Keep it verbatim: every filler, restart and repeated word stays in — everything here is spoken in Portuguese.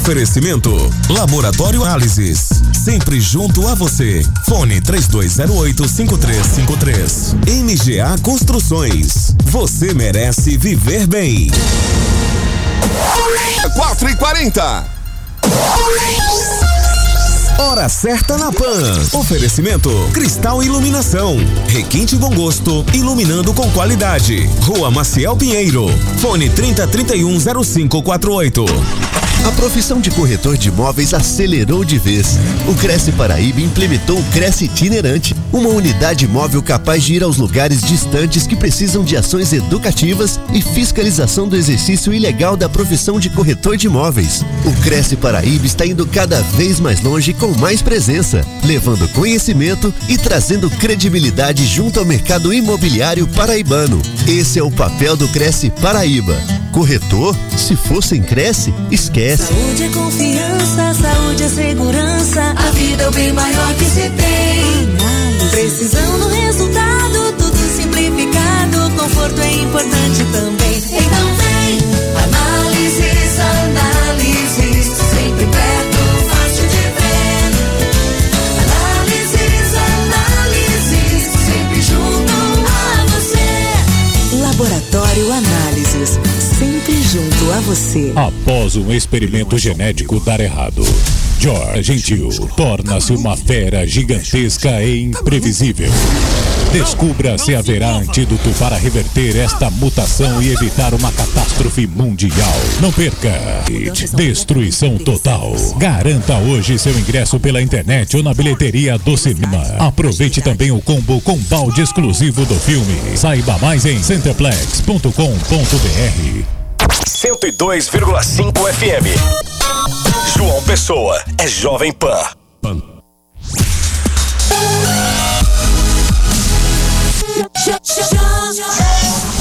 Oferecimento Laboratório Análises, sempre junto a você. Fone três dois zero oito, cinco três cinco três. M G A Construções, você merece viver bem. quatro e quarenta. Hora certa na Pan. Oferecimento Cristal Iluminação, requinte bom gosto, iluminando com qualidade. Rua Maciel Pinheiro. Fone trinta, trinta e um, zero cinco quatro oito. A profissão de corretor de imóveis acelerou de vez. O Cresce Paraíba implementou o Cresce Itinerante, uma unidade móvel capaz de ir aos lugares distantes que precisam de ações educativas e fiscalização do exercício ilegal da profissão de corretor de imóveis. O Cresce Paraíba está indo cada vez mais longe com mais presença, levando conhecimento e trazendo credibilidade junto ao mercado imobiliário paraibano. Esse é o papel do Cresce Paraíba. Corretor, se for sem Cresce, esquece. Saúde é confiança, saúde é segurança. A vida é o bem maior que se tem. Precisão no resultado, tudo simplificado. Conforto é importante também. Então vem, análises, análises, sempre perto, fácil de ver. Análises, análises, sempre junto a você. Laboratório Análises, sempre junto a você. Após um experimento genético dar errado, George Gentil torna-se uma fera gigantesca e imprevisível. Descubra se haverá antídoto para reverter esta mutação e evitar uma catástrofe mundial. Não perca! Destruição total. Garanta hoje seu ingresso pela internet ou na bilheteria do cinema. Aproveite também o combo com balde exclusivo do filme. Saiba mais em centerplex ponto com ponto br. cento e dois vírgula cinco F M. João Pessoa é Jovem Pan.